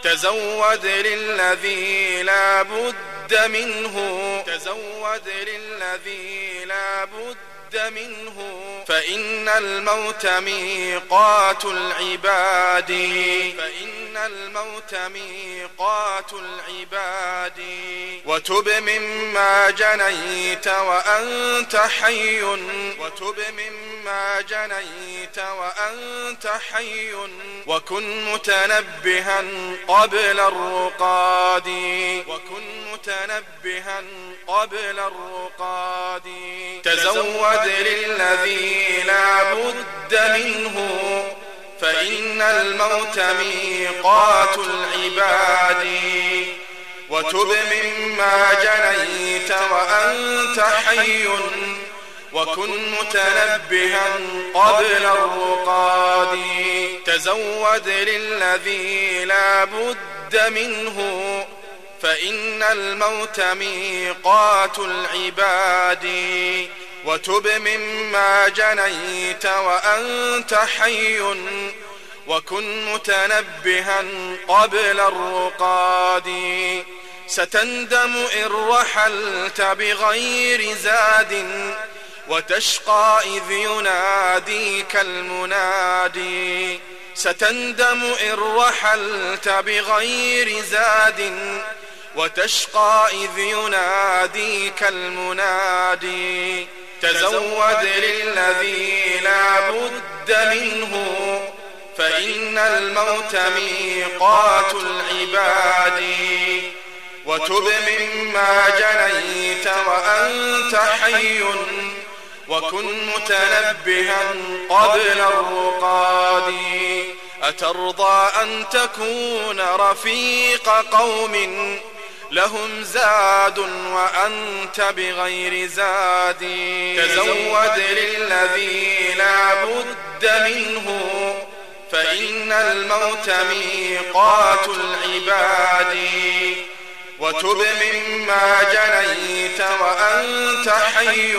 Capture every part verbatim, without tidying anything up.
تزود للذي لا بد منه تزود للذي لا بد منه فإن الموت ميقات العباد فإن الموت ميقات العباد وتب مما جنيت وأنت حي وتب مما جنيت وأنت حي وكن متنبها قبل الرقاد وكن متنبها قبل الرقاد تزود للذي لا بد منه فإن الموت ميقات العباد وتب مما جنيت وأنت حي وكن متنبها قبل الرقاد تزود للذي لا بد منه فإن الموت ميقات العباد وتب مما جنيت وأنت حي وكن متنبها قبل الرقاد ستندم إن رحلت بغير زاد وتشقى إذ يناديك المنادي ستندم إن رحلت بغير زاد وتشقى إذ يناديك المنادي تزود للذي لا بد منه فإن الموت ميقات العباد وتب مما جنيت وأنت حي وكن متنبها قبل الرقاد أترضى أن تكون رفيق قوم لهم زاد وأنت بغير زاد تزود للذي لا بد منه فإن الموت ميقات العباد وتب مما جنيت وأنت حي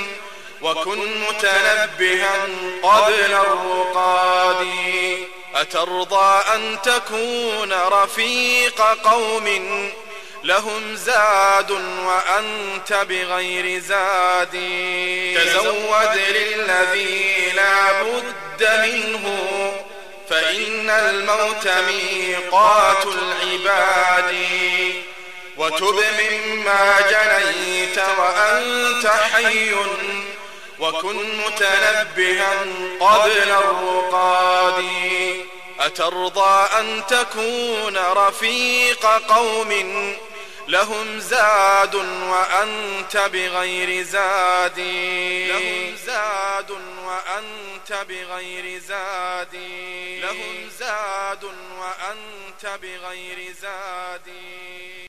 وكن متنبها قبل الرقاد أترضى أن تكون رفيق قوم لهم زاد وأنت بغير زاد تزود للذي لا بد منه فإن الموت ميقات العباد وتب مما جنيت وأنت حي وكن متنبها قبل الرقاد أترضى أن تكون رفيق قوم لهم زاد وأنت بغير زاد لهم زاد وأنت بغير زاد لهم زاد وأنت بغير زاد